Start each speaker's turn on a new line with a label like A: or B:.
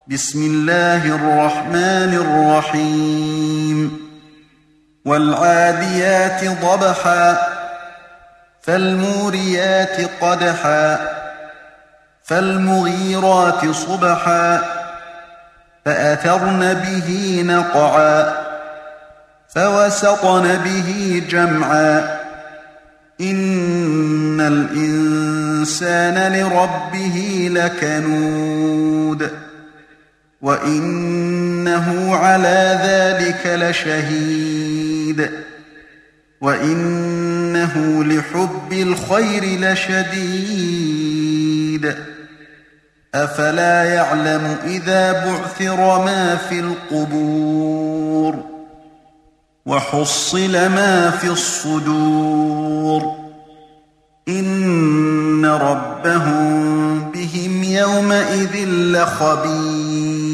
A: بسم الله الرحمن الرحيم والعاديات ضبحا فالموريات قدحا فالمغيرات صبحا فأثرن به نقعا فوسطن به جمعا إن الإنسان لربه لكنود وإنه على ذلك لشهيد وإنه لحب الخير لشديد أفلا يعلم إذا بعثر ما في القبور وحصل ما في الصدور إن ربهم بهم يومئذ لخبير